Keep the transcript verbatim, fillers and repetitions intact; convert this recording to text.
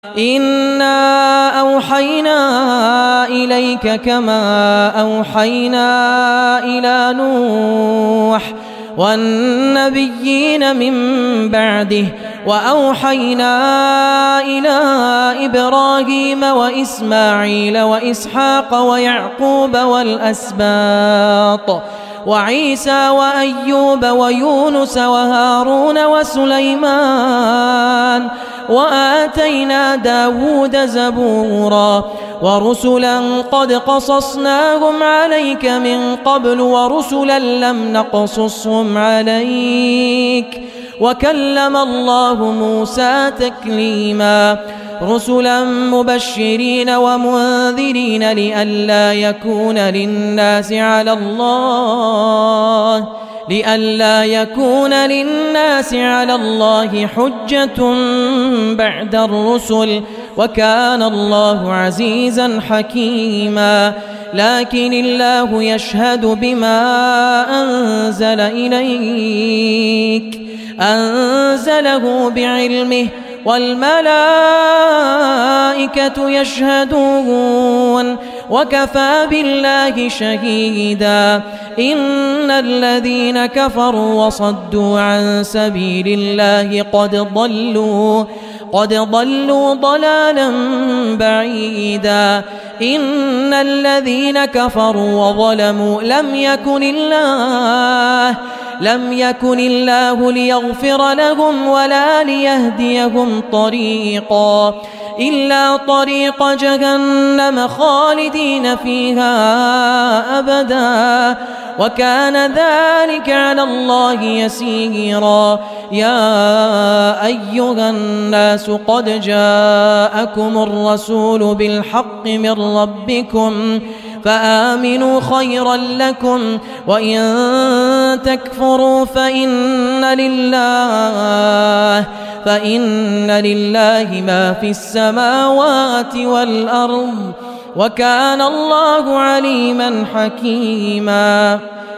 إنا أوحينا إليك كما أوحينا إلى نوح والنبيين من بعده وأوحينا إلى إبراهيم وإسماعيل وإسحاق ويعقوب والأسباط وعيسى وأيوب ويونس وهارون وسليمان وآتينا داود زبورا ورسلا قد قصصناهم عليك من قبل ورسلا لم نقصصهم عليك وكلم الله موسى تكليما رسلا مبشرين ومنذرين لئلا يكون للناس على الله لئلا يكون للناس على الله حجة بعد الرسل وكان الله عزيزا حكيما لكن الله يشهد بما أنزل إليك أنزله بعلمه والملائكة يشهدون وكفى بالله شهيدا إن الذين كفروا وصدوا عن سبيل الله قد ضلوا قد ضلوا ضلالا بعيدا إن الذين كفروا وظلموا لم يكن الله لم يكن الله ليغفر لهم ولا ليهديهم طريقا إلا طريق جهنم خالدين فيها أبدا وكان ذلك على الله يسيرا يا أيها الناس قد جاءكم الرسول بالحق من ربكم فآمنوا خيرا لكم وإن تكفروا فإن لله فإن لله ما في السماوات والأرض وكان الله عليما حكيما